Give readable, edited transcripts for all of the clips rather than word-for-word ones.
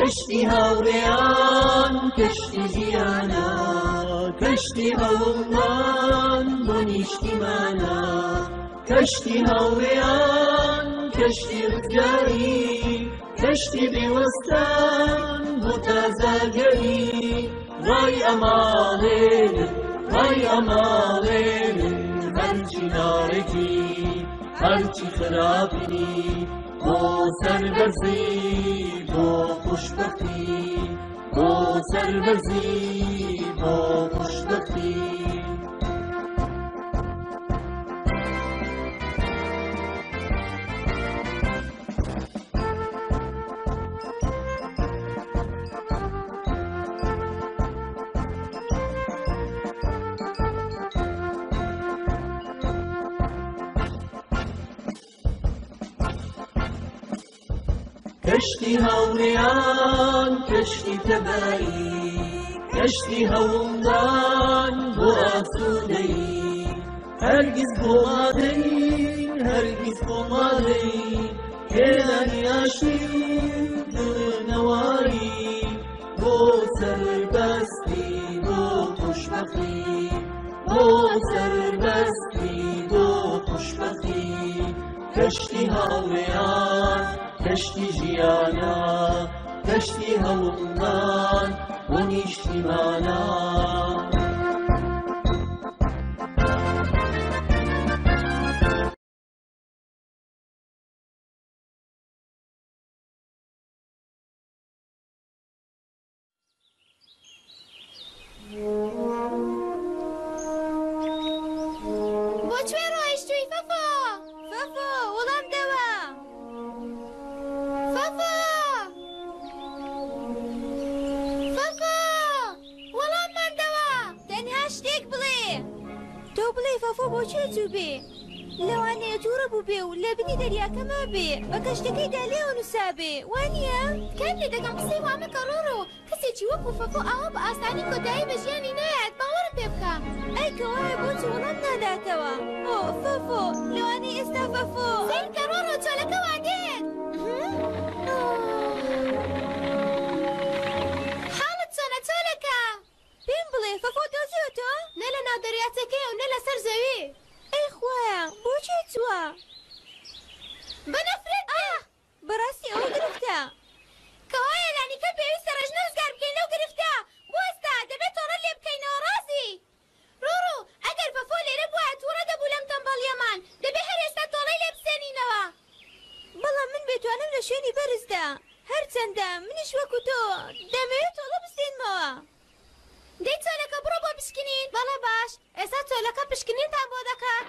کەشتی هاوڕێیان کەشتی ژیانە کەشتی هەوڵمان بۆ نیشتیمانە کەشتی هاوڕێیان کەشتی ڕزگاری کەشتی بێوەستان بۆ تازاگەری ڕای ئەماڵێنن ڕای ئەماڵێنن هەرچی ناڕێکی هەرچی خراپی بۆ سەربەرزی بۆ خوشبەختی بۆ سەربەرزی بۆ خوشبەختی کەشتی هاوڕێیان کەشتی تەبایی کەشتی هەوڵدان بۆ ئاسوودەی هەرگیز بۆ مادەی هەرگیز بۆ مادەی هێنانی ئاشتی دڵنەواری بۆ سەربەستی بۆ خوشبەختی بۆ سەربەستی بۆ خوشبەختی کەشتی هاوڕێیان کەشتی ژیانە کەشتی هەوڵمان بۆ نیشتیمانە بۆکوێ ڕۆیشتووی فەفۆ فەفۆ وەڵام دەوە فەفۆ فەفۆ وەڵاممان دەوە تەنها شتێک بڵێ تۆ بڵێ فەفۆ بۆکوێ چوو بێ لەوانەیە تووڕە بوو بێ و لە بنی دەریاکەما بێ بە کەشتەکەیدا لێوە نووسا بێ وانییە کام لێ دەگەم قسەی وامەکە ڕۆڕۆ کەسێکی وەکو فەفۆ ئاوا بە ئاسانی کۆتایی بە ژیانی نایەت باوەڕم پێ بکە ئەی کەوایە بۆچی وەڵام ناداتەوە ئۆ فەفۆ لەوانەیە ئێستا فەفۆ سینکە ڕۆڕۆ چۆلەکە وا دێت حاڵت چۆنە چۆلەکە پێم بڵێ فەفۆ دۆزیۆتۆ نە لە ناو دەریاچەکەیە و نە لەسەر زەوی ئەی خوایە بۆچی چووە بەنەفرەت بەڕاستی ئەوە گرفتە کەوایە لانیکە پێویستە ڕێژنە وزگار بکەین لەو گرفتە بوەستا دەبێت تۆڕە لێ بکەینەوە ڕاستی ڕۆڕۆ ئەگەر فەفۆ لێرە بووە تووڕە دەبوو لەم تەمبەڵیەمان دەبێت هەر ئێستا تۆڵەی لێ بسێنینەوە بەڵام من بێتوانم لە شوێنی بەرزدا هەرچەندە منیش وەکو تۆ دەمەوێت تۆڵە بستێنمەوە دەی چۆلەکە بڕۆ بۆ پشکنین بەڵێ باش ئێستا چۆلەکە پشکنینتان بۆ دەکات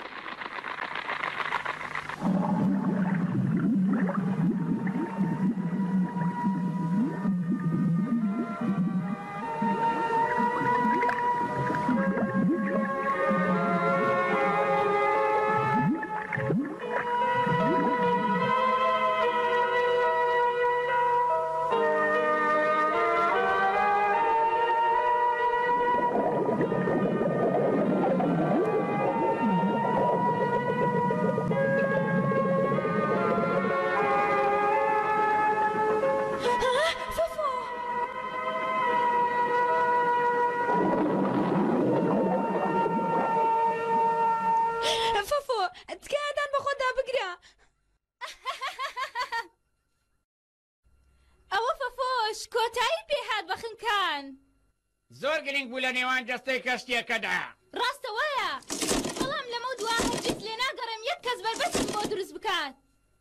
زۆر گرنگ بوو لە نێوان جەستەی کەشتێکەدا ڕاستەوەیە بەڵام لەمە دووە هەرگیز لێ ناگەڕێم یەک کەس بەربەستم بۆ دروست بکات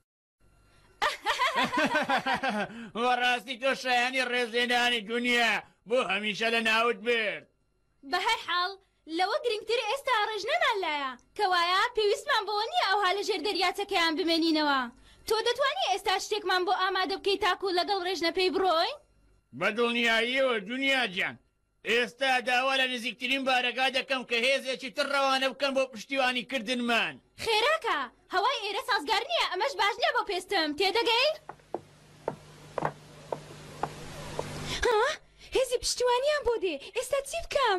وەڕاستی تۆ شایانی ڕێزێنانی دنیا بۆ هەمیشە لە ناوت برد بە هەر حاڵ لەوە گرنگتر ئێستا ڕێژنەمان لایە کەوایە پێویستمان بەوە نییە ئەوها لە ژێر دەریاچەکەیان بمێنینەوە تۆ دەتوانی ئێستا شتێکمان بۆ ئامادە بکەی تاکو لەگەڵ ڕێژنە پێی بڕۆین بەدڵنیاییەوە دنیا گیان ئێستا داوا لە نزیکترین بارەگا دەکەم کە هێزێکی تر ڕەوانە بکەن بۆ پشتیوانی کردنمان خێراکە هەوای ئێرە سازگار نییە ئەمەش باش نییە بۆ پێستم تێدەگەی هێزی پشتیوانیان بۆ دێ ئێستا چی بکەم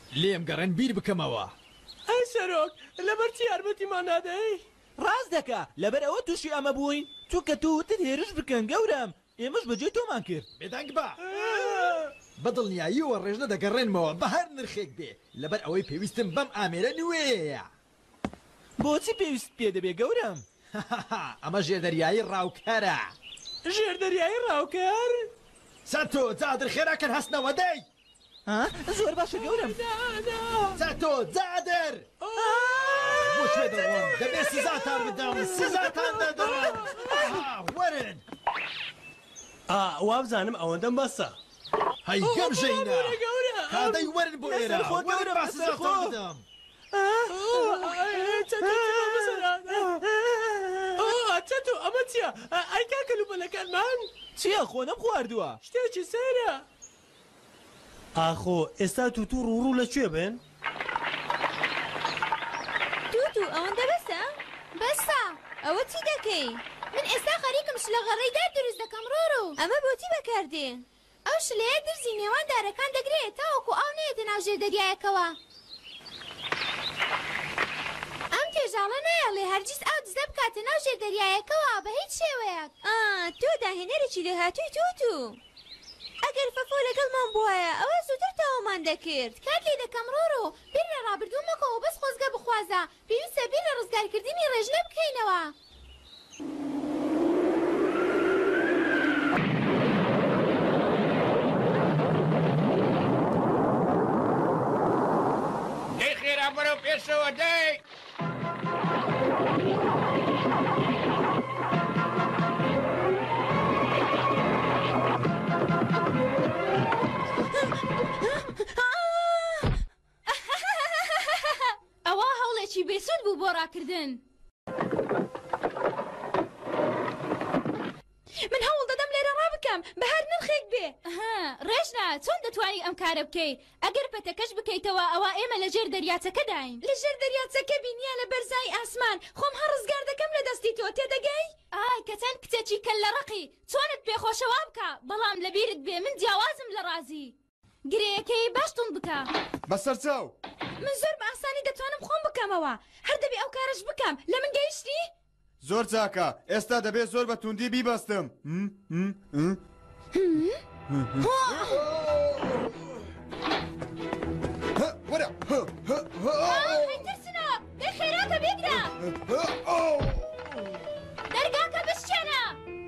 لێم گەڕێن بیر بکەمەوە. ئەی سەرۆک لەبەرچی یارمەتیمان نادەی؟ ڕاست دەکا لەبەر ئەوە تووشی ئەمە بووین چونکە تو وتت هێرش بکەن گەورم ئێمەش بەجێ تۆمان کرد. بێدەنگ بە بەدڵنیاییەوە ڕێژنە دەگەڕێنمەوە بە هەر نرخێک بێ لەبەر ئەوەی پێویستم بەم ئامێرە نوێیە. بۆچی پێویست پێ دەبێ گەورم؟ ئەمە ژێردەریایی ڕاوکەرە. ژێردەریایی ڕاوکەر؟ چەتۆ جادر خێراکەن هەستنەوە دەی. زۆر باشە گەورم. چەتۆ جادر بۆ شوێ دەڕۆم دەبێت سزاتان بدەم سزاتان دەدەم. وەرن وابزانم ئەوەندەم بەسە. هەی گەمژەینە کادەی وەرن بۆ ئێرە وەرن با سزاتان بدەم. چەتۆ ئەمە چییە؟ ئەی کاکەلوبەلەکانمان چییە خۆنەم خواردووە؟ شتێکی سەیرە. ئاخۆ ئێستا تووتو ڕوڕوو لەکوێ بن؟ تووتو ئەوەندە بەسە؟ بەسە ئەوە چی دەکەی؟ من ئێستا خەریکم شلەغەڕێیدار دروست دەکەم ڕۆڕۆ. ئەمە بۆچی بەکاردێن؟ ئەو شلەیە درزی نێوان دارەکان دەگرێت تاوەکو ئاو نێتە ناو ژێردەریایەکەوە. ئەم کێژاڵە نایەڵێ هەرگیز ئاو دزە بکاتە ناو ژێردەریایەکەوە بە هیچ شێوەیەک. تۆ داهێنەرێکی لێهاتووی تووتو. ئەگەر فەفۆ لەگەڵمان بووایە ئەوە زووتر تاوامان دەکرد. کات لێ دەکەم ڕۆڕۆ بیر لە ڕابردوو مەکەوە بەس خۆزگە بخوازە پێویستە بیر لە ڕزگارکردنی ڕێژنە بکەینەوە. دەی خێرا بەرەو پێشەوە دەی. ئەوە هەوڵێکی بێسوود بوو بۆ ڕاکردن. من هەوڵ دەدەم لێرە ڕابکەم بە هەر نرخێک بێ. ڕێژنا چۆن دەتوانی ئەم کارە بکەیت؟ ئەگەر پەتەکەش بکەیتەوە ئەوە ئێمە لە ژێر دەریاچەکە داین. لە ژێر دەریاچەکە بینیە لە بەرزای ئاسمان خۆم هەر ڕزگار دەکەم لە دەستی تۆ تێدەگەی؟ کە چەند کچێکی کەل لە ڕقی چۆنت پێخۆشەوە بکە بەڵام لەبیرت بێ من جیاوازم لە ڕازی. گرەیەکەی باشتون بکە. بەسەر چاو من زۆر بە ئاسانی دەتوانم خۆم بکەمەوە هەر دەبێ ئەو کارش بکەم لە من گەیشتی؟ زۆر چاکە ئێستا دەبێت زۆر بە توندی بیبەستم. وەرە ترسنە دەی خێراتە بێگرە دەرگاکە بشکێنە.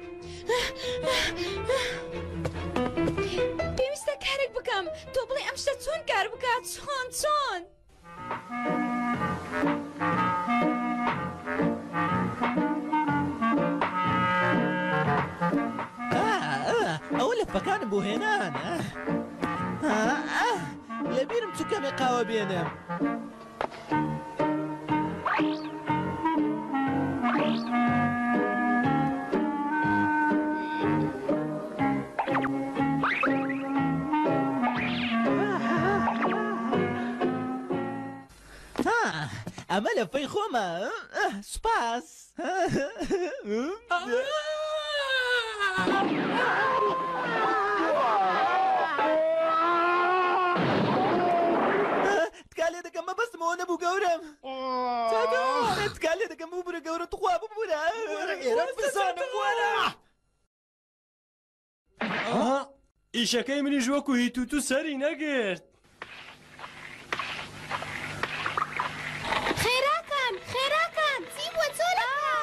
پێویستە کارێک بکەم تۆ بڵێ ئەم شتە چۆن کار بکات چۆن ئەوە لە پەکانم بۆ هێنان لەبیرم چووکەمێ قاوە بێنم. ئەمە لە فەی خۆمە سوپاس. تکالێ دەکەم مەبەستمەوە نەبوو گەورم. تکالێ دەکەم ببورە گەورە توخوا ببورە ئێرە بزانم وەرە. ئیشەکەی منیش وەکو هیتوتو سەری نەگرت. خێراکان چی بووە چۆلەکە؟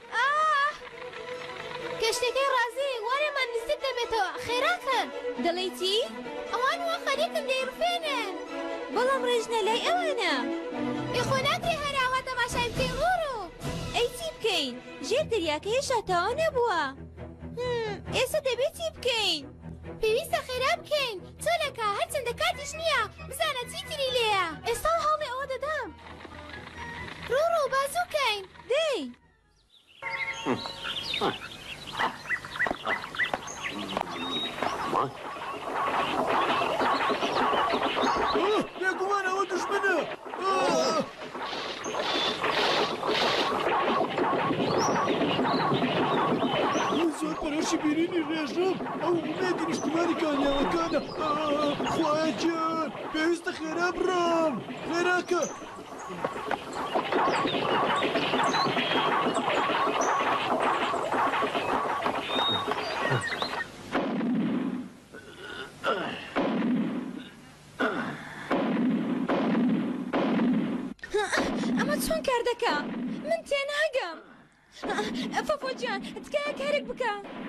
کەشتەکەی ڕازی وەرێمان نزیک دەبێتەوە خێراکان. دەڵێی چی؟ ئەوان وە خەریکم دەیڕفێنن بەڵام ڕێژنە لای ئەوانە. ئێخۆ ناتێ هەراوە تەماشای بکەین ڕۆڕۆ. ئەی چی بکەین؟ ژێر دەریاکە هێشتا تاوا نەبووە. ئێستا دەبێت چی بکەین؟ پێویستە خێرا بکەین چۆلەکە هەرچەندە کاتیش نییە بزانە چی تری لێیە. ئێستا هەڵێ ئەوە دەدەم. ڕۆڕۆ بازووکەین دەی. بێگومان ئەوە دوژمنە. زۆر پەرۆشی بینینی ڕێژم ئەو وڵێتی نیشتمانی کانیاوەکانە. خواجان پێویستە خێرا بڕۆم خێراکە ئەمە چۆن کار دەکا؟ من تێناگەم. فەفۆجان تکایە کارێک بکە.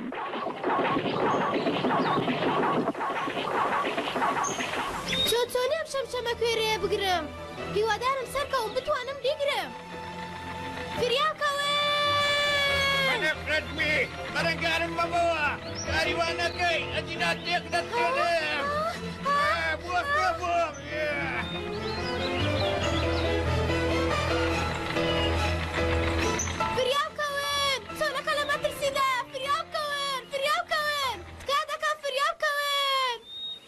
چۆنی ئەم شەمشەمە کوێرەیە بگرم؟ هیوادارم سەرکەوم بتوانم بیگرم. فریاکەوێ! منەفرەتمی بەرەنگارم بەمەوە کاریوانەکەی ئەجینات تێک دەستێنم بووە بۆم فریاکەوێن! چۆنەکە لە مەترسیدا فریاکەوێن! فریاکەوێن! تکا دەکا فریاکەوێن!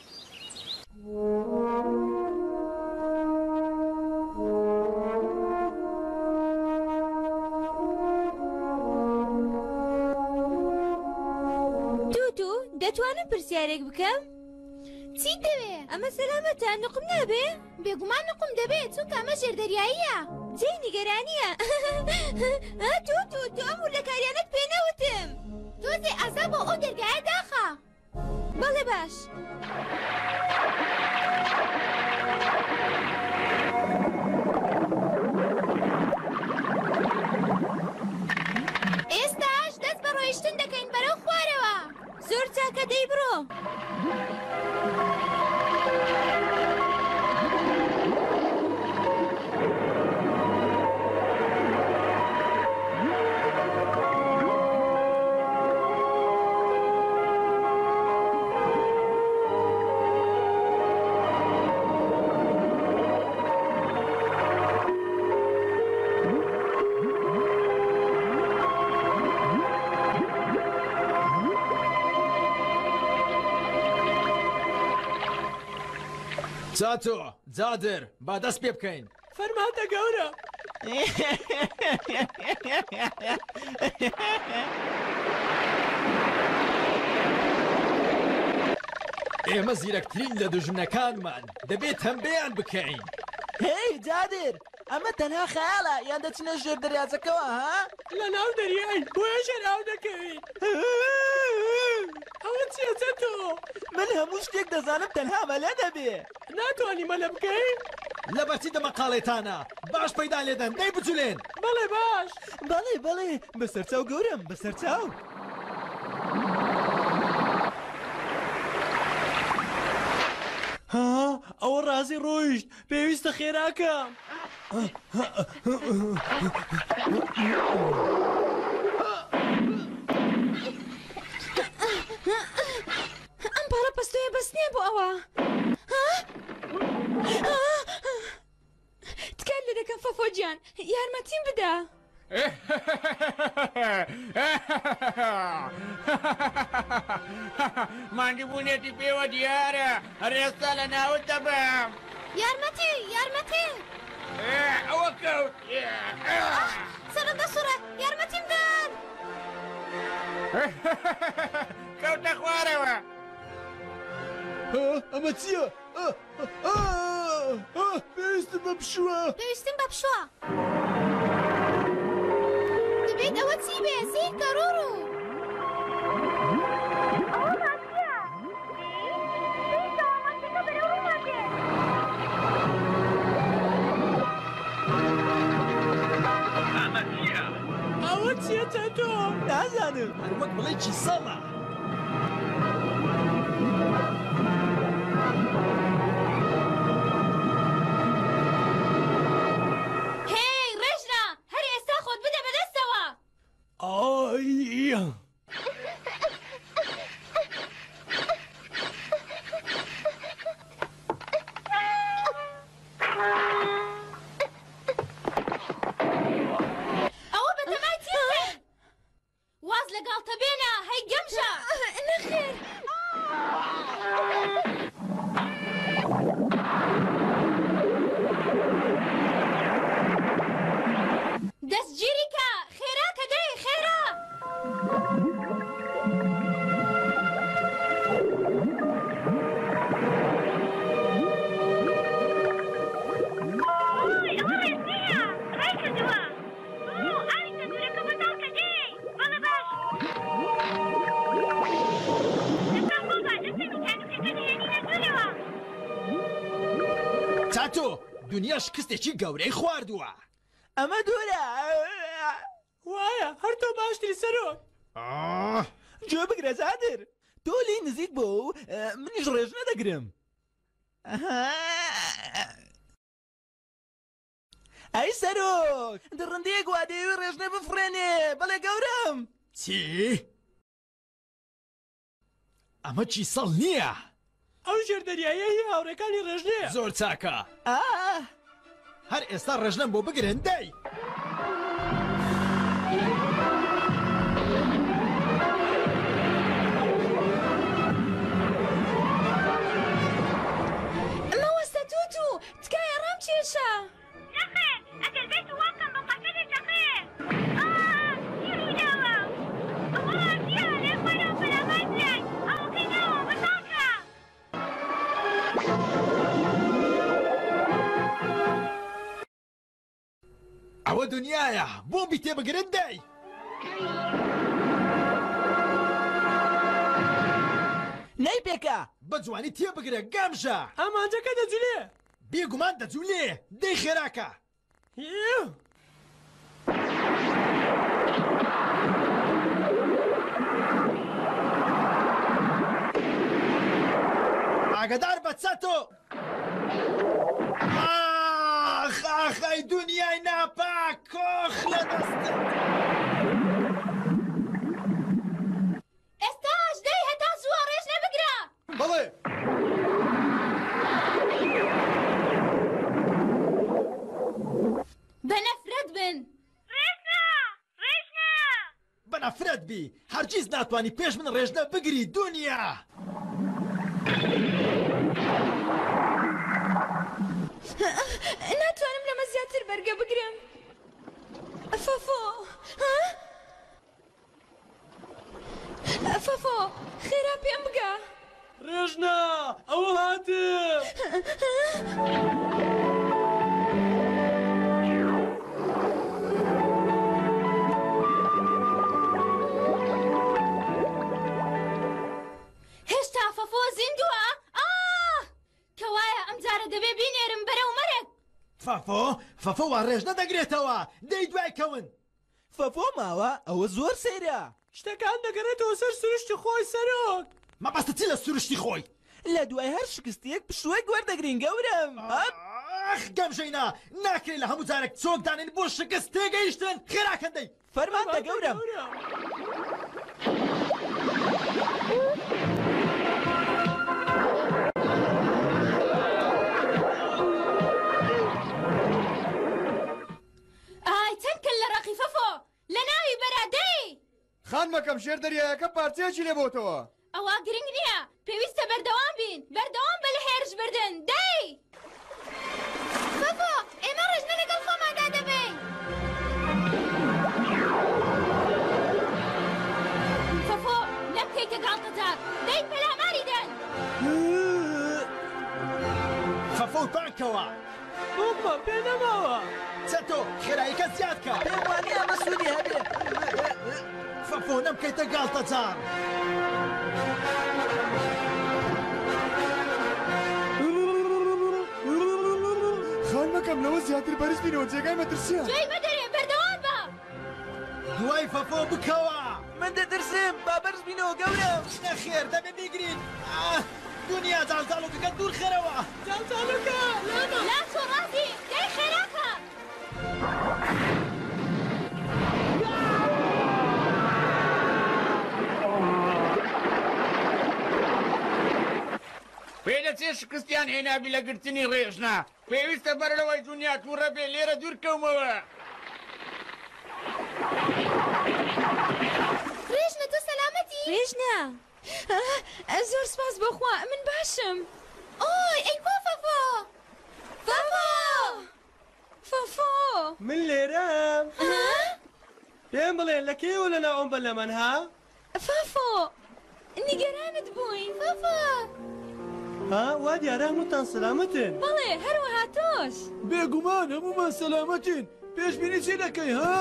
دەتوانم پرسیارێک بکەم؟ چی دەوێ؟ ئەمە سەلامەتە نقم نابێ؟ بێگومان نقم دەبێت چونکە ئەمە ژێردەریاییە. جێی نیگەرانیە. تو ئەم وردەکاریانت پێ نەوتم. تۆزێ ئەزا بۆ ئەو دەرگایە داخە. بەڵێ باش. ئێستاش دەست بە ڕۆیشتن دەکەین بەرەو خوارەوە. زۆر چاکە دەی بڕۆ. چاتۆ جادر با دەست پێ بکەین فەرماتە گەورە ئێمە زیرەکترین لە دوژمنەکانمان دەبێت هەمبەیان بکەین هی جادر ئەمە تەنها خەیاڵە یان دەچنە ژێر دەریاچەکەوە ها لە ناو دەریای بۆیە ژێراو دەکەوین ئەوە چییە چەتۆ من هەموو شتێک دەزانم تەنها مەلە دەبێ ناتوانی مەلە بکەین لە بەرچی دەمەقاڵێتانە باش پەیدا لێدەن دەی بچولێن بەڵێ باش بەڵێ بەسەر چاو گەورم بەسەر چاو ها ئەوە ڕازی ڕۆیشت پێویستە خێراکەم ئەم پاڕە پەستۆیە بەس نییە بۆ ئەوە تکات لێ دەکەم فەفۆجیان یارمەتیم بدە ماندووبوونێتی پێوە دیارە هەر ئێستا لە ناوت دەبم یارمەتی ئەوە کەوت سەرەتا سوورە یارمەتیم دەن کەوتە خوارەوە ئەمە چییە؟ پێویستم بە پشووە پێویستیم بە پشووە دەبێت ئەوە چی بێ زیر کەڕوڕ و ئەوە چییە چەتۆ نازانم هەر وەک بڵێ چی سەڵە هێی ڕێژنا هەر ئێستا خۆت بدە بەدەستەوە ئای ئەوە بەتەمای چیە واز لەگەڵ تەبێنە هەی گەمشە چاتۆ دنیا شکستێکی گەورەی خواردووە. ئەمە دوورە وایە هەر تۆ باشتری سەرۆک. گوێ بگرە زادر، تۆ لی نزیک بۆ و منیش ڕێژ نەدەگرم. ئەی سەرۆک دڕندەیەک وا دەیەوێ ڕێژنە بفڕێنێ بەڵێ گەورم. چی؟ ئەمە چی سەڵ نییە؟ ئەو ژێردەریایە هی هاوڕێکانی ڕێژنەیە. زۆر چاکە. هەر ئێستا ڕێژنەم بۆ بگرن دەی. ئەمە وەستە تووتو تکایە ڕام کێشە. نەخێر ئەگەر بێت واکەم بە قەکەدە تەخێر گیروداوە ئەوە دیارێ بەرەو بەرامەندیان ئەوکەی ناوە بەتاکە. ئەوە دنیایە بۆمبی تێبگرن دەی. نەی پێکە بە جوانی تێبگرە گەمژە. ئامانجەکە دەجولێ. بێگومان دەجوولێ دەی خێراکە. ئاگدار بە چەتۆ. ئاخای دنیای ناپاک کۆخ لە دەستە. ئێستاش دەی هەتا زووە ڕێژ نەبگرە. بەڵێ بە نەفرەت بن. بە نەفرەت بی هەرگیز ناتوانی پێش من ڕێژنە بگری دنیا. ناتوانم لەمە زیاتر بەرگە بگرم. فەفۆ فەفۆ خێرا پێم بگە. ڕێژنە ئەوە هاتم. هێشتا فەفۆ زیندووە؟ کەوایە ئەمجارە دەبێ بینێرم بەرەو مەرگ. فەفۆ وا ڕێژ نەدەگرێتەوە دەی دوای کەون. فەفۆ ماوە ئەوە زۆر سەیرە. شتەکان دەگەڕێتەوە سەر سروشتی خۆی سەرۆک. مەبەستە چی لە سروشتی خۆی؟ لە دوای هەر شکستێک پشوەی گوەردەگرین گەورم. گەمژەینا ناکرێت لە هەموو جارێک چۆکدانین بۆ شکست تێگەیشتن خێراکەندەی. فەرمانتە گەورم. چەند کەل لە ڕەقی فەفۆ لە ناوی بەرادەی. خان مەکەم شێر دەریایەکە پارچەیەکی لێبۆتەوە. ئەوە گرنگ نییە پێویستە بەردەوام بین بەردەوام بە لە هێرش بردن دەی. فەفۆ ئێمە ڕێژنە لەگەڵ خۆماندا دەبین. فەفۆ نەبکەیتە گاڵتەتار دەی پەلاماری دەن. فەفۆ تانکەوە. بۆمە پێ نەماوە. چەتۆ خێراییکە زیاد کە. پێم وانێ ئەمە سوودی هەبێ. فەفۆ نەمکەیتە گاڵتەجار. خان مەکەم لەوە زیاتر بەرز بینەوە جێگای مەترسیە. جێی بەدەرێ بەردەوام بە. دوای فەفۆ بکەوە. من دەترسم با بەرز بینەوە گەورم. نەخێر دەبێ بیگرین. دنیا جاڵجاڵۆکەکە دوور خێرەوە. جاڵجاڵۆکە لامە. لا تۆ ڕازی دەی خێراکە. پێدەچێ شکستیان هێنابی لە گرتنی ڕێژنە پێویستە بەرەوەی دنیا تووڕە بێ لێرە دوورکەومەوە. ڕێژنە تۆ سەلامەتی؟ ڕێژنە زۆر سپاس بەخوا من باشم. ئۆی ئەی کۆ فەفۆ فەفۆ فەفۆ من لێرەم. پێم بڵێن لە کێوە لە ناو ئەم بەلەمەنها؟ فەفۆ نیگەرانت بووین فەفۆ. وا دیارە هەمووتان سەلامەتن. بەڵێ هەروەها تۆش. بێگومان هەموومان سەلامەتین. پێشبینی چی دەکەی ها؟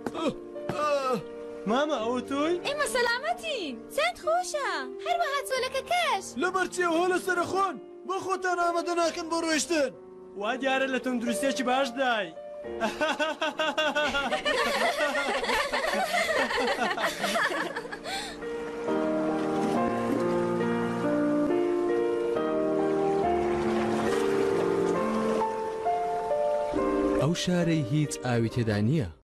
مامە ئەو تۆی؟ ئێمە سەلامەتین چەند خۆشە هەروەها چۆلەکە کەش. لەبەر چێوە لە سەرخۆن بۆ خۆتان ئامادە ناکەن بۆ ڕۆیشتن. وا دیارە لە تەندروستێکی باش دای. ئەو شارەی هیچ ئاوی تێدا نییە.